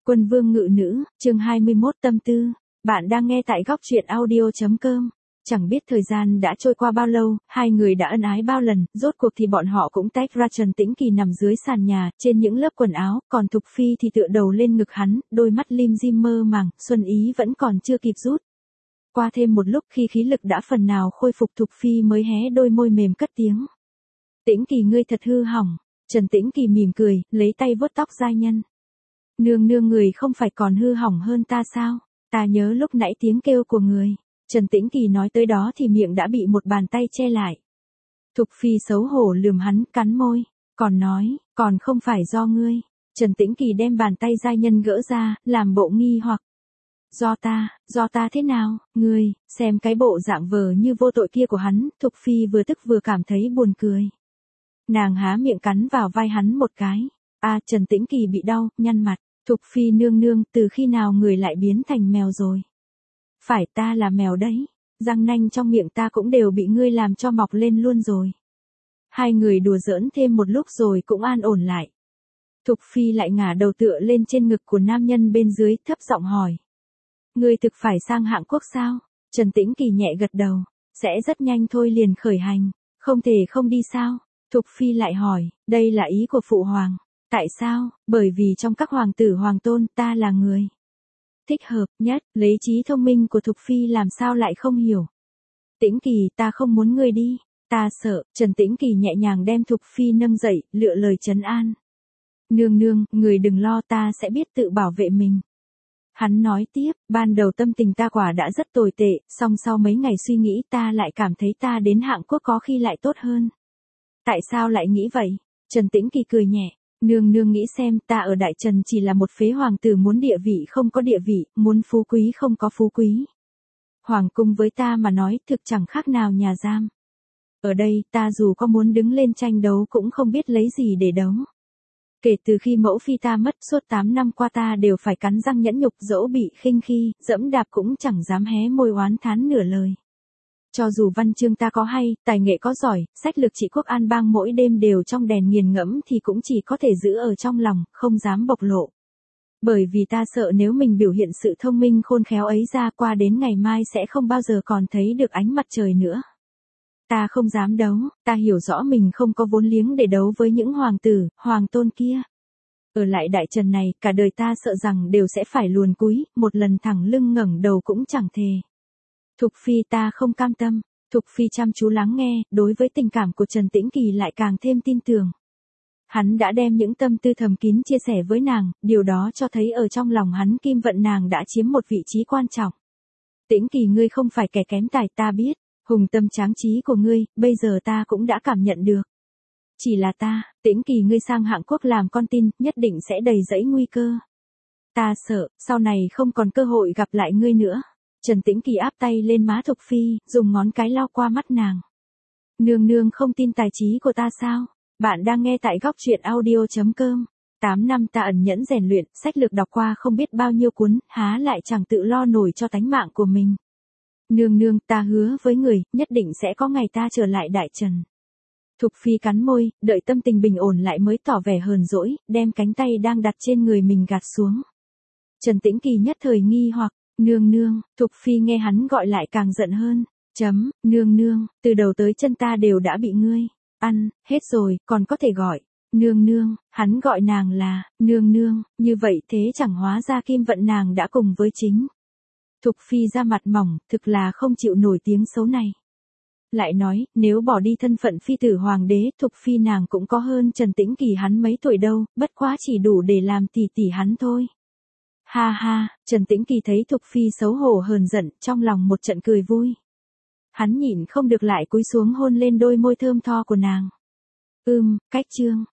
Quân vương ngự nữ, chương 21 tâm tư. Bạn đang nghe tại góc truyện audio.com. Chẳng biết thời gian đã trôi qua bao lâu, hai người đã ân ái bao lần, rốt cuộc thì bọn họ cũng tách ra. Trần Tĩnh Kỳ nằm dưới sàn nhà, trên những lớp quần áo, còn Thục Phi thì tựa đầu lên ngực hắn, đôi mắt lim dim mơ màng, xuân ý vẫn còn chưa kịp rút. Qua thêm một lúc khi khí lực đã phần nào khôi phục, Thục Phi mới hé đôi môi mềm cất tiếng. Tĩnh Kỳ ngươi thật hư hỏng. Trần Tĩnh Kỳ mỉm cười, lấy tay vuốt tóc giai nhân. Nương nương người không phải còn hư hỏng hơn ta sao? Ta nhớ lúc nãy tiếng kêu của người. Trần Tĩnh Kỳ nói tới đó thì miệng đã bị một bàn tay che lại. Thục Phi xấu hổ lườm hắn, cắn môi, còn nói, còn không phải do ngươi. Trần Tĩnh Kỳ đem bàn tay giai nhân gỡ ra, làm bộ nghi hoặc. Do ta thế nào, ngươi, xem cái bộ dạng vờ như vô tội kia của hắn. Thục Phi vừa tức vừa cảm thấy buồn cười. Nàng há miệng cắn vào vai hắn một cái. Trần Tĩnh Kỳ bị đau, nhăn mặt. Thục Phi nương nương, từ khi nào người lại biến thành mèo rồi? Phải, ta là mèo đấy. Răng nanh trong miệng ta cũng đều bị ngươi làm cho mọc lên luôn rồi. Hai người đùa giỡn thêm một lúc rồi cũng an ổn lại. Thục Phi lại ngả đầu tựa lên trên ngực của nam nhân bên dưới, thấp giọng hỏi. Ngươi thực phải sang Hạng Quốc sao? Trần Tĩnh Kỳ nhẹ gật đầu. Sẽ rất nhanh thôi, liền khởi hành. Không thể không đi sao? Thục Phi lại hỏi, đây là ý của phụ hoàng. Tại sao? Bởi vì trong các hoàng tử hoàng tôn ta là người thích hợp nhất. Lấy trí thông minh của Thục Phi làm sao lại không hiểu. Tĩnh Kỳ, ta không muốn ngươi đi. Ta sợ. Trần Tĩnh Kỳ nhẹ nhàng đem Thục Phi nâng dậy, lựa lời trấn an. Nương nương, người đừng lo, ta sẽ biết tự bảo vệ mình. Hắn nói tiếp, ban đầu tâm tình ta quả đã rất tồi tệ, song sau mấy ngày suy nghĩ ta lại cảm thấy ta đến Hạng Quốc có khi lại tốt hơn. Tại sao lại nghĩ vậy? Trần Tĩnh Kỳ cười nhẹ. Nương nương nghĩ xem, ta ở Đại Trần chỉ là một phế hoàng tử muốn địa vị không có địa vị, muốn phú quý không có phú quý. Hoàng cung với ta mà nói thực chẳng khác nào nhà giam. Ở đây, ta dù có muốn đứng lên tranh đấu cũng không biết lấy gì để đấu. Kể từ khi mẫu phi ta mất, suốt 8 năm qua ta đều phải cắn răng nhẫn nhục, dẫu bị khinh khi, dẫm đạp cũng chẳng dám hé môi oán thán nửa lời. Cho dù văn chương ta có hay, tài nghệ có giỏi, sách lược trị quốc an bang mỗi đêm đều trong đèn nghiền ngẫm thì cũng chỉ có thể giữ ở trong lòng, không dám bộc lộ. Bởi vì ta sợ nếu mình biểu hiện sự thông minh khôn khéo ấy ra, qua đến ngày mai sẽ không bao giờ còn thấy được ánh mặt trời nữa. Ta không dám đấu, ta hiểu rõ mình không có vốn liếng để đấu với những hoàng tử, hoàng tôn kia. Ở lại Đại Trần này, cả đời ta sợ rằng đều sẽ phải luồn cúi, một lần thẳng lưng ngẩng đầu cũng chẳng thề. Thục Phi, ta không cam tâm. Thục Phi chăm chú lắng nghe, đối với tình cảm của Trần Tĩnh Kỳ lại càng thêm tin tưởng. Hắn đã đem những tâm tư thầm kín chia sẻ với nàng, điều đó cho thấy ở trong lòng hắn Kim Vận nàng đã chiếm một vị trí quan trọng. Tĩnh Kỳ, ngươi không phải kẻ kém tài, ta biết. Hùng tâm tráng trí của ngươi, bây giờ ta cũng đã cảm nhận được. Chỉ là ta, Tĩnh Kỳ, ngươi sang Hạng Quốc làm con tin, nhất định sẽ đầy rẫy nguy cơ. Ta sợ, sau này không còn cơ hội gặp lại ngươi nữa. Trần Tĩnh Kỳ áp tay lên má Thục Phi, dùng ngón cái lau qua mắt nàng. Nương nương không tin tài trí của ta sao? Bạn đang nghe tại góc truyện audio.com. 8 năm ta ẩn nhẫn rèn luyện, sách lược đọc qua không biết bao nhiêu cuốn, há lại chẳng tự lo nổi cho tánh mạng của mình. Nương nương, ta hứa với người, nhất định sẽ có ngày ta trở lại Đại Trần. Thục Phi cắn môi, đợi tâm tình bình ổn lại mới tỏ vẻ hờn dỗi, đem cánh tay đang đặt trên người mình gạt xuống. Trần Tĩnh Kỳ nhất thời nghi hoặc. Nương nương, Thục Phi nghe hắn gọi lại càng giận hơn. Nương nương, từ đầu tới chân ta đều đã bị ngươi ăn hết rồi, còn có thể gọi nương nương. Hắn gọi nàng là nương nương, như vậy thế chẳng hóa ra Kim Vận nàng đã cùng với chính Thục Phi ra mặt mỏng, thực là không chịu nổi tiếng xấu này. Lại nói, nếu bỏ đi thân phận phi tử hoàng đế, Thục Phi nàng cũng có hơn Trần Tĩnh Kỳ hắn mấy tuổi đâu, bất quá chỉ đủ để làm tỷ tỷ hắn thôi. Ha ha, Trần Tĩnh Kỳ thấy Thục Phi xấu hổ hờn giận, trong lòng một trận cười vui. Hắn nhịn không được lại cúi xuống hôn lên đôi môi thơm tho của nàng. Cách chương.